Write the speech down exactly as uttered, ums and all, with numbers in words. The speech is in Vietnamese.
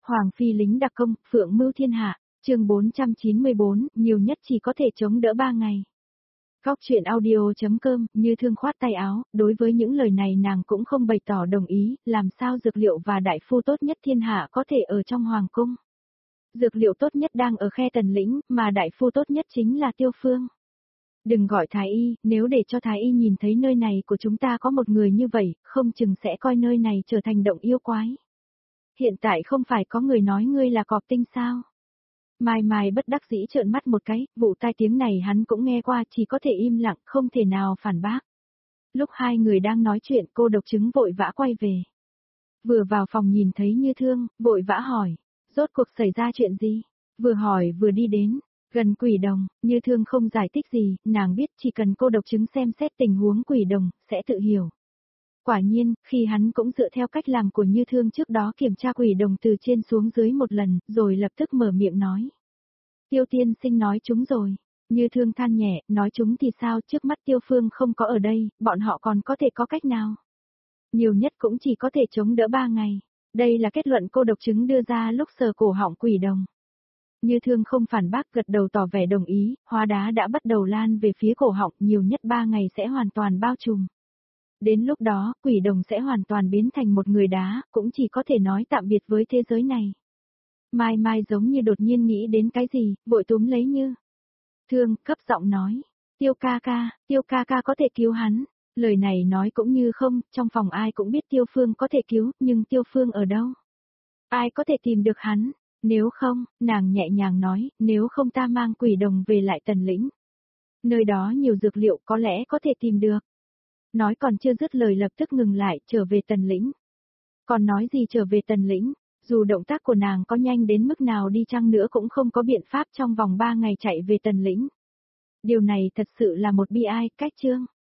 Hoàng phi lính đặc công, phượng mưu thiên hạ, chương bốn trăm chín mươi bốn, nhiều nhất chỉ có thể chống đỡ ba ngày. Góc chuyện audio.com, Như Thương khoát tay áo, đối với những lời này nàng cũng không bày tỏ đồng ý, làm sao dược liệu và đại phu tốt nhất thiên hạ có thể ở trong hoàng cung. Dược liệu tốt nhất đang ở khe Tần Lĩnh, mà đại phu tốt nhất chính là Tiêu Phương. Đừng gọi Thái Y, nếu để cho Thái Y nhìn thấy nơi này của chúng ta có một người như vậy, không chừng sẽ coi nơi này trở thành động yêu quái. Hiện tại không phải có người nói ngươi là cọp tinh sao? Mai Mai bất đắc dĩ trợn mắt một cái, vụ tai tiếng này hắn cũng nghe qua, chỉ có thể im lặng, không thể nào phản bác. Lúc hai người đang nói chuyện, cô độc chứng vội vã quay về. Vừa vào phòng nhìn thấy Như Thương, vội vã hỏi, rốt cuộc xảy ra chuyện gì? Vừa hỏi vừa đi đến, gần quỷ đồng, Như Thương không giải thích gì, nàng biết chỉ cần cô độc chứng xem xét tình huống quỷ đồng, sẽ tự hiểu. Quả nhiên, khi hắn cũng dựa theo cách làm của Như Thương trước đó kiểm tra quỷ đồng từ trên xuống dưới một lần, rồi lập tức mở miệng nói. Tiêu tiên sinh nói chúng rồi. Như Thương than nhẹ, nói chúng thì sao, trước mắt Tiêu Phương không có ở đây, bọn họ còn có thể có cách nào? Nhiều nhất cũng chỉ có thể chống đỡ ba ngày. Đây là kết luận cô độc chứng đưa ra lúc sờ cổ họng quỷ đồng. Như Thương không phản bác, gật đầu tỏ vẻ đồng ý, hóa đá đã bắt đầu lan về phía cổ họng, nhiều nhất ba ngày sẽ hoàn toàn bao trùm. Đến lúc đó, quỷ đồng sẽ hoàn toàn biến thành một người đá, cũng chỉ có thể nói tạm biệt với thế giới này. Mai Mai giống như đột nhiên nghĩ đến cái gì, vội túm lấy Như Thương, cấp giọng nói, Tiêu ca ca, Tiêu ca ca có thể cứu hắn. Lời này nói cũng như không, trong phòng ai cũng biết Tiêu Phương có thể cứu, nhưng Tiêu Phương ở đâu? Ai có thể tìm được hắn? Nếu không, nàng nhẹ nhàng nói, nếu không ta mang quỷ đồng về lại Tần Lĩnh. Nơi đó nhiều dược liệu có lẽ có thể tìm được. Nói còn chưa dứt lời lập tức ngừng lại, trở về Tần Lĩnh. Còn nói gì trở về Tần Lĩnh, dù động tác của nàng có nhanh đến mức nào đi chăng nữa cũng không có biện pháp trong vòng ba ngày chạy về Tần Lĩnh. Điều này thật sự là một bi ai, cách chương.